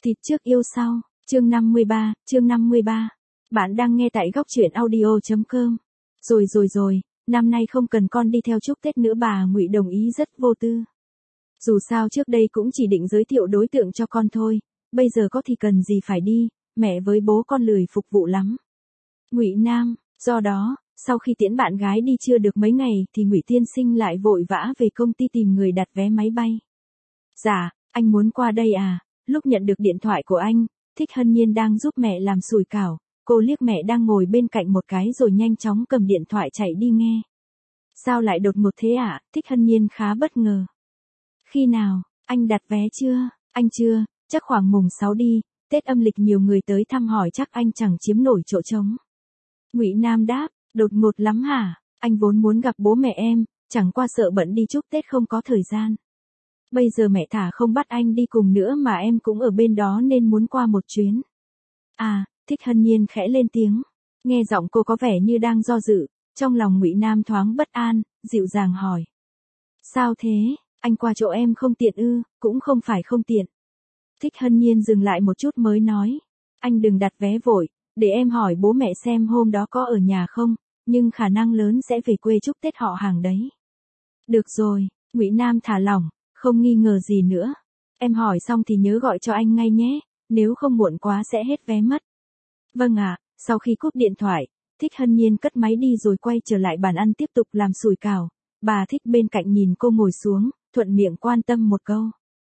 Thịt trước yêu sau, chương 53. Bạn đang nghe tại góc truyện audio.com. Rồi, năm nay không cần con đi theo chúc Tết nữa, bà Ngụy đồng ý rất vô tư. Dù sao trước đây cũng chỉ định giới thiệu đối tượng cho con thôi, bây giờ có thì cần gì phải đi, mẹ với bố con lười phục vụ lắm. Ngụy Nam, do đó, sau khi tiễn bạn gái đi chưa được mấy ngày thì Ngụy tiên sinh lại vội vã về công ty tìm người đặt vé máy bay. Dạ, anh muốn qua đây à? Lúc nhận được điện thoại của anh, Thích Hân Nhiên đang giúp mẹ làm sủi cảo, cô liếc mẹ đang ngồi bên cạnh một cái rồi nhanh chóng cầm điện thoại chạy đi nghe. Sao lại đột ngột thế ạ? Thích Hân Nhiên khá bất ngờ. Khi nào, anh đặt vé chưa? Anh chưa, chắc khoảng mùng 6 đi, Tết âm lịch nhiều người tới thăm hỏi chắc anh chẳng chiếm nổi chỗ trống. Ngụy Nam đáp, đột ngột lắm hả? Anh vốn muốn gặp bố mẹ em, chẳng qua sợ bận đi chúc Tết không có thời gian. Bây giờ mẹ thả không bắt anh đi cùng nữa mà em cũng ở bên đó nên muốn qua một chuyến. À, Thích Hân Nhiên khẽ lên tiếng. Nghe giọng cô có vẻ như đang do dự, trong lòng Ngụy Nam thoáng bất an, dịu dàng hỏi. Sao thế, anh qua chỗ em không tiện ư? Cũng không phải không tiện. Thích Hân Nhiên dừng lại một chút mới nói. Anh đừng đặt vé vội, để em hỏi bố mẹ xem hôm đó có ở nhà không, nhưng khả năng lớn sẽ về quê chúc Tết họ hàng đấy. Được rồi, Ngụy Nam thả lỏng. Không nghi ngờ gì nữa. Em hỏi xong thì nhớ gọi cho anh ngay nhé, nếu không muộn quá sẽ hết vé mất. Vâng ạ, sau khi cúp điện thoại, Thích Hân Nhiên cất máy đi rồi quay trở lại bàn ăn tiếp tục làm sủi cảo. Bà Thích bên cạnh nhìn cô ngồi xuống, thuận miệng quan tâm một câu.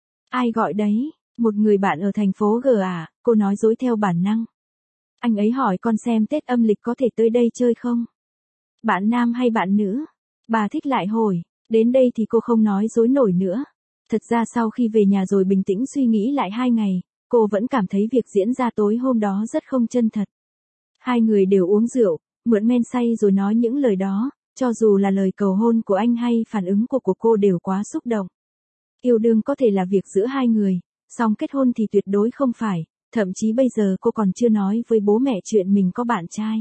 Ai gọi đấy? Một người bạn ở thành phố G à? Cô nói dối theo bản năng. Anh ấy hỏi con xem Tết âm lịch có thể tới đây chơi không? Bạn nam hay bạn nữ? Bà Thích lại hỏi. Đến đây thì cô không nói dối nổi nữa. Thật ra sau khi về nhà rồi bình tĩnh suy nghĩ lại 2 ngày, cô vẫn cảm thấy việc diễn ra tối hôm đó rất không chân thật. Hai người đều uống rượu, mượn men say rồi nói những lời đó, cho dù là lời cầu hôn của anh hay phản ứng của cô đều quá xúc động. Yêu đương có thể là việc giữa hai người, song kết hôn thì tuyệt đối không phải, thậm chí bây giờ cô còn chưa nói với bố mẹ chuyện mình có bạn trai.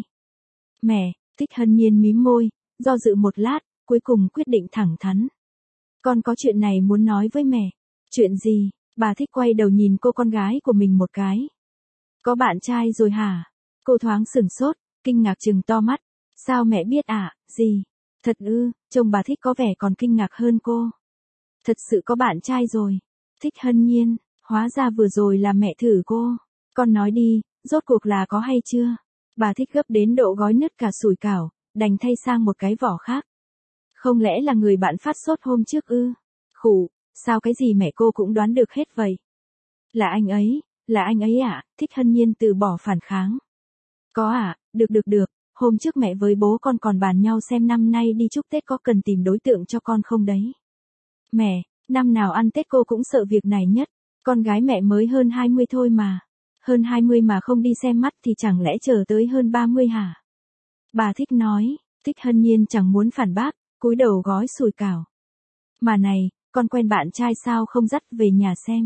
Mẹ, Thích Hân Nhiên mím môi, do dự một lát, cuối cùng quyết định thẳng thắn. Con có chuyện này muốn nói với mẹ. Chuyện gì? Bà Thích quay đầu nhìn cô con gái của mình một cái. Có bạn trai rồi hả? Cô thoáng sửng sốt, kinh ngạc trừng to mắt. Sao mẹ biết ạ? Gì? Thật ư? Chồng bà Thích có vẻ còn kinh ngạc hơn cô. Thật sự có bạn trai rồi. Thích Hân Nhiên, hóa ra vừa rồi là mẹ thử cô. Con nói đi, rốt cuộc là có hay chưa? Bà Thích gấp đến độ gói nứt cả sủi cảo, đành thay sang một cái vỏ khác. Không lẽ là người bạn phát sốt hôm trước ư? Khủ, sao cái gì mẹ cô cũng đoán được hết vậy? Là anh ấy ạ, Thích Hân Nhiên từ bỏ phản kháng. Có ạ, được, hôm trước mẹ với bố con còn bàn nhau xem năm nay đi chúc Tết có cần tìm đối tượng cho con không đấy. Mẹ, năm nào ăn Tết cô cũng sợ việc này nhất, con gái mẹ mới hơn 20 thôi mà. Hơn 20 mà không đi xem mắt thì chẳng lẽ chờ tới hơn 30 hả? Bà Thích nói, Thích Hân Nhiên chẳng muốn phản bác. Cúi đầu gói sủi cảo. Mà này, con quen bạn trai sao không dắt về nhà xem?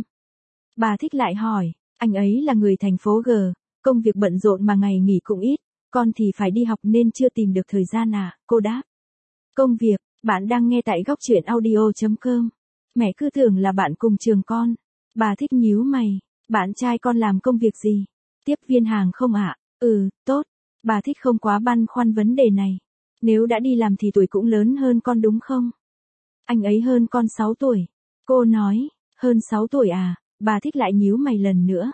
Bà Thích lại hỏi, anh ấy là người thành phố G, công việc bận rộn mà ngày nghỉ cũng ít, con thì phải đi học nên chưa tìm được thời gian à, cô đáp. Công việc, bạn đang nghe tại góc truyện audio.com. Mẹ cứ tưởng là bạn cùng trường con. Bà Thích nhíu mày, bạn trai con làm công việc gì? Tiếp viên hàng không ạ? Tốt. Bà Thích không quá băn khoăn vấn đề này. Nếu đã đi làm thì tuổi cũng lớn hơn con đúng không? Anh ấy hơn con 6 tuổi. Cô nói, hơn 6 tuổi à? Bà Thích lại nhíu mày lần nữa.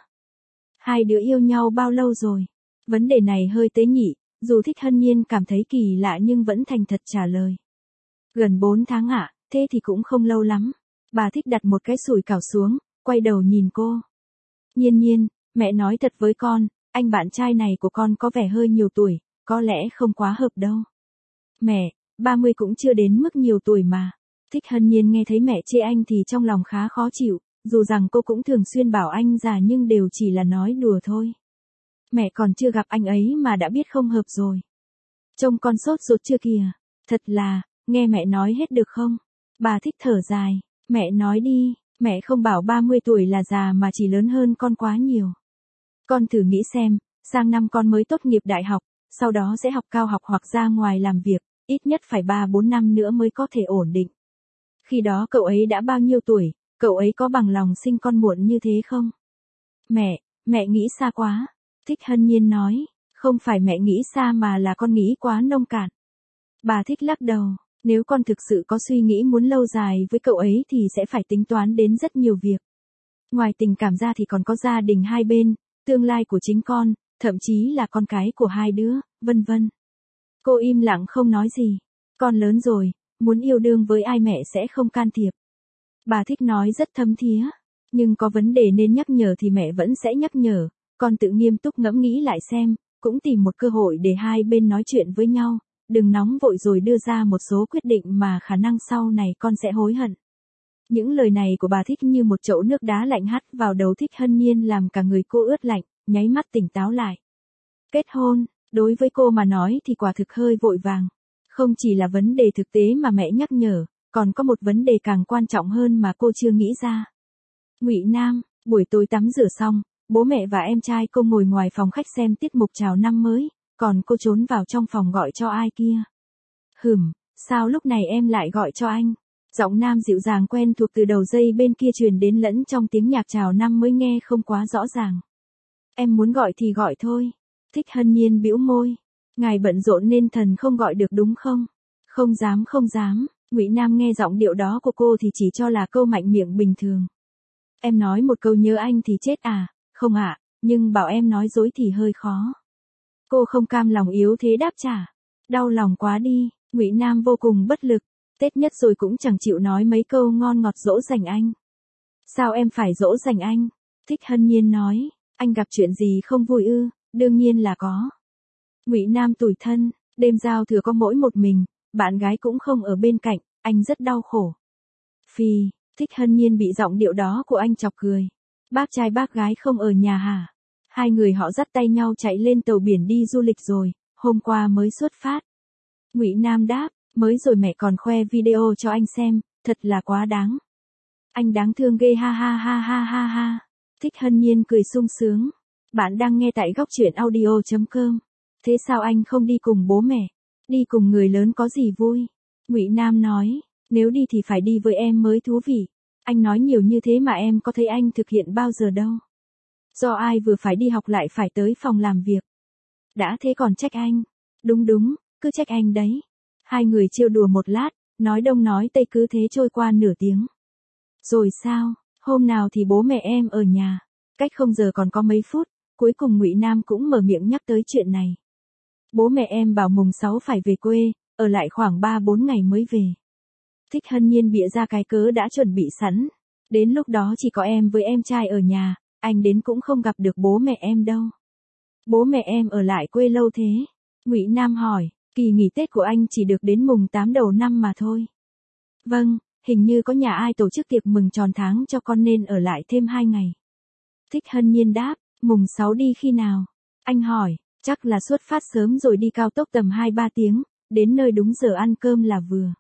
Hai đứa yêu nhau bao lâu rồi? Vấn đề này hơi tế nhị, dù Thích Hân Nhiên cảm thấy kỳ lạ nhưng vẫn thành thật trả lời. Gần 4 tháng ạ, thế thì cũng không lâu lắm. Bà Thích đặt một cái sủi cảo xuống, quay đầu nhìn cô. Nhiên, mẹ nói thật với con, anh bạn trai này của con có vẻ hơi nhiều tuổi, có lẽ không quá hợp đâu. Mẹ, 30 cũng chưa đến mức nhiều tuổi mà. Thích Hân Nhiên nghe thấy mẹ chê anh thì trong lòng khá khó chịu, dù rằng cô cũng thường xuyên bảo anh già nhưng đều chỉ là nói đùa thôi. Mẹ còn chưa gặp anh ấy mà đã biết không hợp rồi. Trông con sốt ruột chưa kìa. Thật là, nghe mẹ nói hết được không? Bà Thích thở dài, mẹ nói đi, mẹ không bảo 30 tuổi là già mà chỉ lớn hơn con quá nhiều. Con thử nghĩ xem, sang năm con mới tốt nghiệp đại học, sau đó sẽ học cao học hoặc ra ngoài làm việc, ít nhất phải 3-4 năm nữa mới có thể ổn định. Khi đó cậu ấy đã bao nhiêu tuổi, cậu ấy có bằng lòng sinh con muộn như thế không? Mẹ nghĩ xa quá. Thích Hân Nhiên nói, không phải mẹ nghĩ xa mà là con nghĩ quá nông cạn. Bà Thích lắc đầu, nếu con thực sự có suy nghĩ muốn lâu dài với cậu ấy thì sẽ phải tính toán đến rất nhiều việc. Ngoài tình cảm ra thì còn có gia đình hai bên, tương lai của chính con, thậm chí là con cái của hai đứa, vân vân. Cô im lặng không nói gì. Con lớn rồi, muốn yêu đương với ai mẹ sẽ không can thiệp. Bà Thích nói rất thấm thía. Nhưng có vấn đề nên nhắc nhở thì mẹ vẫn sẽ nhắc nhở. Con tự nghiêm túc ngẫm nghĩ lại xem, cũng tìm một cơ hội để hai bên nói chuyện với nhau. Đừng nóng vội rồi đưa ra một số quyết định mà khả năng sau này con sẽ hối hận. Những lời này của bà Thích như một chậu nước đá lạnh hắt vào đầu Thích Hân Nhiên làm cả người cô ướt lạnh, nháy mắt tỉnh táo lại. Kết hôn, đối với cô mà nói thì quả thực hơi vội vàng. Không chỉ là vấn đề thực tế mà mẹ nhắc nhở, còn có một vấn đề càng quan trọng hơn mà cô chưa nghĩ ra. Ngụy Nam, buổi tối tắm rửa xong, bố mẹ và em trai cô ngồi ngoài phòng khách xem tiết mục chào năm mới, còn cô trốn vào trong phòng gọi cho ai kia. Sao lúc này em lại gọi cho anh? Giọng nam dịu dàng quen thuộc từ đầu dây bên kia truyền đến lẫn trong tiếng nhạc chào năm mới nghe không quá rõ ràng. Em muốn gọi thì gọi thôi. Thích Hân Nhiên bĩu môi. Ngài bận rộn nên thần không gọi được đúng không? Không dám. Ngụy Nam nghe giọng điệu đó của cô thì chỉ cho là câu mạnh miệng bình thường. Em nói một câu nhớ anh thì chết à? Không ạ, nhưng bảo em nói dối thì hơi khó. Cô không cam lòng yếu thế đáp trả. Đau lòng quá đi. Ngụy Nam vô cùng bất lực. Tết nhất rồi cũng chẳng chịu nói mấy câu ngon ngọt dỗ dành anh. Sao em phải dỗ dành anh? Thích Hân Nhiên nói, anh gặp chuyện gì không vui ư? Đương nhiên là có. Ngụy Nam tủi thân, đêm giao thừa có mỗi một mình, bạn gái cũng không ở bên cạnh, anh rất đau khổ. Phì, Thích Hân Nhiên bị giọng điệu đó của anh chọc cười. Bác trai bác gái không ở nhà hả? Hai người họ dắt tay nhau chạy lên tàu biển đi du lịch rồi, hôm qua mới xuất phát. Ngụy Nam đáp, mới rồi mẹ còn khoe video cho anh xem, thật là quá đáng. Anh đáng thương ghê ha ha ha ha ha ha. Thích Hân Nhiên cười sung sướng. Bạn đang nghe tại góc truyện audio.com. Thế sao anh không đi cùng bố mẹ? Đi cùng người lớn có gì vui? Ngụy Nam nói, nếu đi thì phải đi với em mới thú vị. Anh nói nhiều như thế mà em có thấy anh thực hiện bao giờ đâu. Do ai vừa phải đi học lại phải tới phòng làm việc. Đã thế còn trách anh. Đúng, cứ trách anh đấy. Hai người trêu đùa một lát, nói đông nói tây cứ thế trôi qua nửa tiếng. Rồi sao, hôm nào thì bố mẹ em ở nhà. Cách không giờ còn có mấy phút, cuối cùng Ngụy Nam cũng mở miệng nhắc tới chuyện này. Bố mẹ em bảo mùng 6 phải về quê, ở lại khoảng 3-4 ngày mới về. Thích Hân Nhiên bịa ra cái cớ đã chuẩn bị sẵn. Đến lúc đó chỉ có em với em trai ở nhà, anh đến cũng không gặp được bố mẹ em đâu. Bố mẹ em ở lại quê lâu thế? Ngụy Nam hỏi, kỳ nghỉ Tết của anh chỉ được đến mùng 8 đầu năm mà thôi. Vâng, hình như có nhà ai tổ chức tiệc mừng tròn tháng cho con nên ở lại thêm 2 ngày. Thích Hân Nhiên đáp, mùng 6 đi khi nào? Anh hỏi, chắc là xuất phát sớm rồi đi cao tốc tầm 2-3 tiếng, đến nơi đúng giờ ăn cơm là vừa.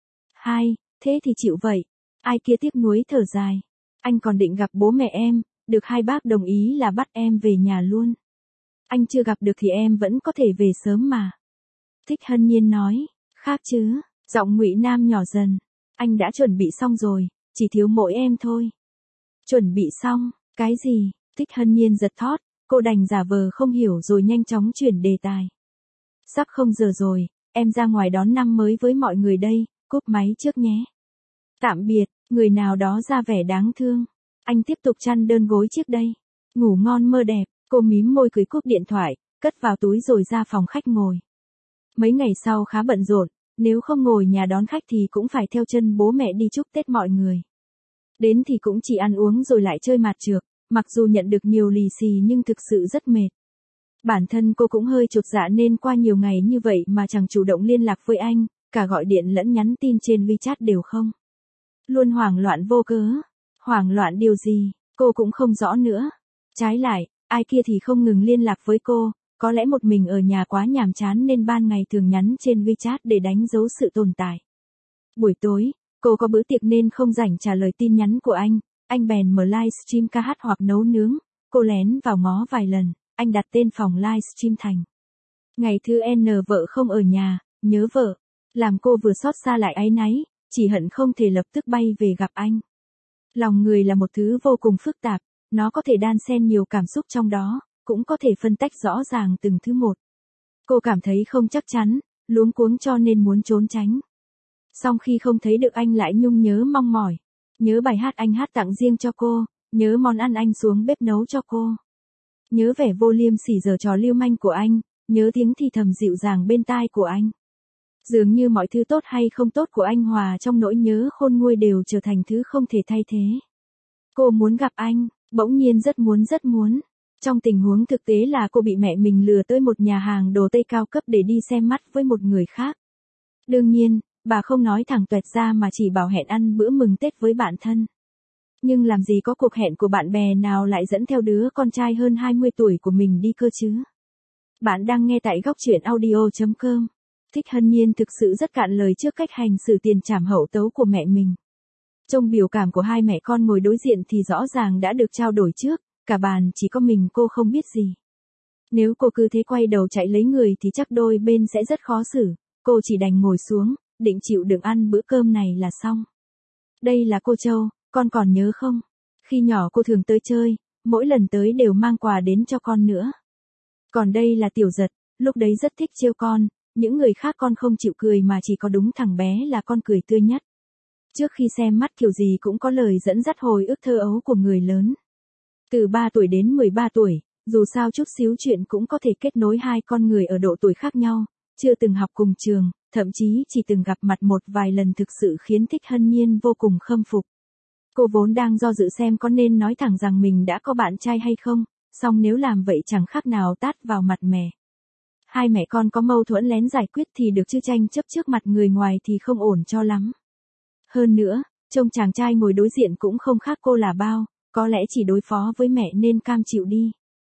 Thế thì chịu vậy. Ai kia tiếc nuối thở dài. Anh còn định gặp bố mẹ em, được hai bác đồng ý là bắt em về nhà luôn. Anh chưa gặp được thì em vẫn có thể về sớm mà. Thích Hân Nhiên nói, khác chứ, giọng Ngụy Nam nhỏ dần. Anh đã chuẩn bị xong rồi, chỉ thiếu mỗi em thôi. Chuẩn bị xong, cái gì? Thích Hân Nhiên giật thót, cô đành giả vờ không hiểu rồi nhanh chóng chuyển đề tài. Sắp không giờ rồi, em ra ngoài đón năm mới với mọi người đây, cúp máy trước nhé. Tạm biệt, người nào đó ra vẻ đáng thương. Anh tiếp tục chăn đơn gối trước đây. Ngủ ngon mơ đẹp, cô mím môi cười cúp điện thoại, cất vào túi rồi ra phòng khách ngồi. Mấy ngày sau khá bận rộn, nếu không ngồi nhà đón khách thì cũng phải theo chân bố mẹ đi chúc Tết mọi người. Đến thì cũng chỉ ăn uống rồi lại chơi mạt trược, mặc dù nhận được nhiều lì xì nhưng thực sự rất mệt. Bản thân cô cũng hơi chột dạ nên qua nhiều ngày như vậy mà chẳng chủ động liên lạc với anh, cả gọi điện lẫn nhắn tin trên WeChat đều không. Luôn hoảng loạn vô cớ. Hoảng loạn điều gì, cô cũng không rõ nữa. Trái lại, ai kia thì không ngừng liên lạc với cô, có lẽ một mình ở nhà quá nhàm chán nên ban ngày thường nhắn trên WeChat để đánh dấu sự tồn tại. Buổi tối, cô có bữa tiệc nên không rảnh trả lời tin nhắn của anh bèn mở livestream ca hát hoặc nấu nướng, cô lén vào ngó vài lần, anh đặt tên phòng livestream thành. Ngày thứ N vợ không ở nhà, nhớ vợ, làm cô vừa xót xa lại áy náy, chỉ hận không thể lập tức bay về gặp anh. Lòng người là một thứ vô cùng phức tạp, Nó có thể đan xen nhiều cảm xúc trong đó, cũng có thể phân tách rõ ràng từng thứ một. Cô cảm thấy không chắc chắn, luống cuống cho nên muốn trốn tránh. Song khi không thấy được anh lại nhung nhớ mong mỏi. Nhớ bài hát anh hát tặng riêng cho cô, nhớ món ăn anh xuống bếp nấu cho cô. Nhớ vẻ vô liêm sỉ giở trò lưu manh của anh, nhớ tiếng thì thầm dịu dàng bên tai của anh. Dường như mọi thứ tốt hay không tốt của anh hòa trong nỗi nhớ khôn nguôi đều trở thành thứ không thể thay thế. Cô muốn gặp anh, bỗng nhiên rất muốn. Trong tình huống thực tế là cô bị mẹ mình lừa tới một nhà hàng đồ Tây cao cấp để đi xem mắt với một người khác. Đương nhiên, bà không nói thẳng toẹt ra mà chỉ bảo hẹn ăn bữa mừng Tết với bạn thân. Nhưng làm gì có cuộc hẹn của bạn bè nào lại dẫn theo đứa con trai hơn 20 tuổi của mình đi cơ chứ? Bạn đang nghe tại góc truyện audio.com. Thích Hân Nhiên thực sự rất cạn lời trước cách hành xử tiền trảm hậu tấu của mẹ mình. Trong biểu cảm của hai mẹ con ngồi đối diện thì rõ ràng đã được trao đổi trước, cả bàn chỉ có mình cô không biết gì. Nếu cô cứ thế quay đầu chạy lấy người thì chắc đôi bên sẽ rất khó xử, cô chỉ đành ngồi xuống, định chịu đựng ăn bữa cơm này là xong. Đây là cô Châu, con còn nhớ không? Khi nhỏ cô thường tới chơi, mỗi lần tới đều mang quà đến cho con nữa. Còn đây là Tiểu Giật, lúc đấy rất thích trêu con, những người khác con không chịu cười mà chỉ có đúng thằng bé là con cười tươi nhất. Trước khi xem mắt kiểu gì cũng có lời dẫn dắt hồi ức thơ ấu của người lớn. Từ 3 tuổi đến 13 tuổi, dù sao chút xíu chuyện cũng có thể kết nối hai con người ở độ tuổi khác nhau, chưa từng học cùng trường, thậm chí chỉ từng gặp mặt một vài lần thực sự khiến Thích Hân Nhiên vô cùng khâm phục. Cô vốn đang do dự xem có nên nói thẳng rằng mình đã có bạn trai hay không, song nếu làm vậy chẳng khác nào tát vào mặt mẹ. Hai mẹ con có mâu thuẫn lén giải quyết thì được chứ tranh chấp trước mặt người ngoài thì không ổn cho lắm. Hơn nữa, trông chàng trai ngồi đối diện cũng không khác cô là bao, có lẽ chỉ đối phó với mẹ nên cam chịu đi.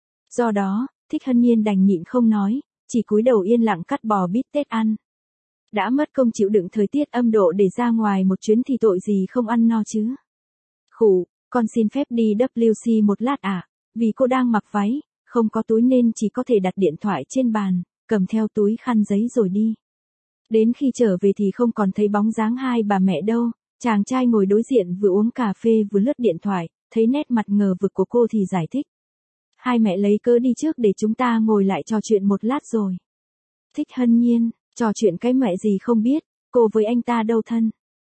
Do đó, Thích Hân Nhiên đành nhịn không nói, chỉ cúi đầu yên lặng cắt bò bít tết ăn. Đã mất công chịu đựng thời tiết âm độ để ra ngoài một chuyến thì tội gì không ăn no chứ. Khủ, con xin phép đi WC một lát ạ, vì cô đang mặc váy, không có túi nên chỉ có thể đặt điện thoại trên bàn, cầm theo túi khăn giấy rồi đi. Đến khi trở về thì không còn thấy bóng dáng hai bà mẹ đâu, chàng trai ngồi đối diện vừa uống cà phê vừa lướt điện thoại, thấy nét mặt ngờ vực của cô thì giải thích. Hai mẹ lấy cớ đi trước để chúng ta ngồi lại trò chuyện một lát rồi. Thích Hân Nhiên, trò chuyện cái mẹ gì không biết, cô với anh ta đâu thân.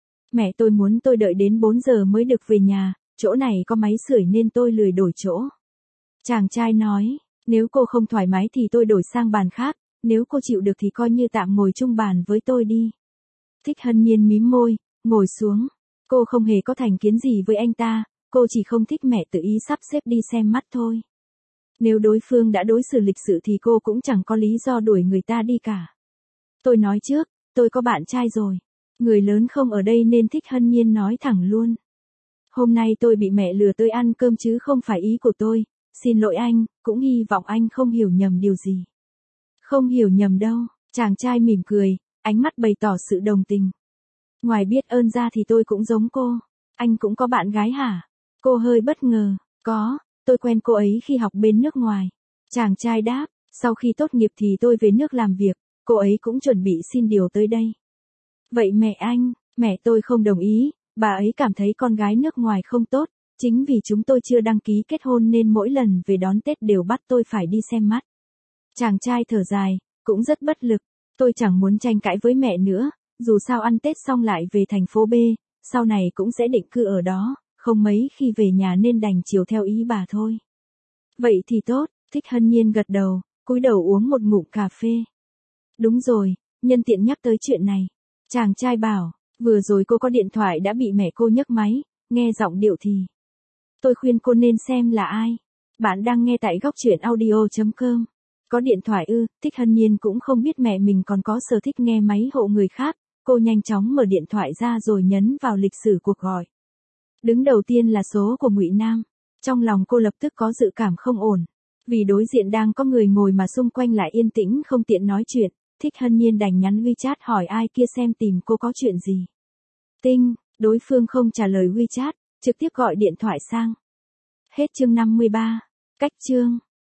Mẹ tôi muốn tôi đợi đến 4 giờ mới được về nhà, chỗ này có máy sưởi nên tôi lười đổi chỗ. Chàng trai nói, nếu cô không thoải mái thì tôi đổi sang bàn khác, nếu cô chịu được thì coi như tạm ngồi chung bàn với tôi đi. Thích Hân Nhiên mím môi, ngồi xuống. Cô không hề có thành kiến gì với anh ta, cô chỉ không thích mẹ tự ý sắp xếp đi xem mắt thôi. Nếu đối phương đã đối xử lịch sự thì cô cũng chẳng có lý do đuổi người ta đi cả. Tôi nói trước, tôi có bạn trai rồi. Người lớn không ở đây nên Thích Hân Nhiên nói thẳng luôn. Hôm nay tôi bị mẹ lừa tới ăn cơm chứ không phải ý của tôi, xin lỗi anh, cũng hy vọng anh không hiểu nhầm điều gì. Không hiểu nhầm đâu, chàng trai mỉm cười, ánh mắt bày tỏ sự đồng tình. Ngoài biết ơn ra thì tôi cũng giống cô, anh cũng có bạn gái hả? Cô hơi bất ngờ, có, tôi quen cô ấy khi học bên nước ngoài. Chàng trai đáp, sau khi tốt nghiệp thì tôi về nước làm việc, cô ấy cũng chuẩn bị xin điều tới đây. Vậy mẹ anh, mẹ tôi không đồng ý, bà ấy cảm thấy con gái nước ngoài không tốt, chính vì chúng tôi chưa đăng ký kết hôn nên mỗi lần về đón Tết đều bắt tôi phải đi xem mắt. Chàng trai thở dài, cũng rất bất lực, tôi chẳng muốn tranh cãi với mẹ nữa, dù sao ăn Tết xong lại về thành phố B, sau này cũng sẽ định cư ở đó, không mấy khi về nhà nên đành chiều theo ý bà thôi. Vậy thì tốt, Thích Hân Nhiên gật đầu, cúi đầu uống một ngụm cà phê. Đúng rồi, nhân tiện nhắc tới chuyện này. Chàng trai bảo, vừa rồi cô có điện thoại đã bị mẹ cô nhấc máy, nghe giọng điệu thì. Tôi khuyên cô nên xem là ai. Bạn đang nghe tại góc truyện audio.com. Có điện thoại ư, Thích Hân Nhiên cũng không biết mẹ mình còn có sở thích nghe máy hộ người khác, cô nhanh chóng mở điện thoại ra rồi nhấn vào lịch sử cuộc gọi. Đứng đầu tiên là số của Ngụy Nam. Trong lòng cô lập tức có dự cảm không ổn. Vì đối diện đang có người ngồi mà xung quanh lại yên tĩnh không tiện nói chuyện, Thích Hân Nhiên đành nhắn WeChat hỏi ai kia xem tìm cô có chuyện gì. Tinh, đối phương không trả lời WeChat, trực tiếp gọi điện thoại sang. Hết chương 53. Cách chương.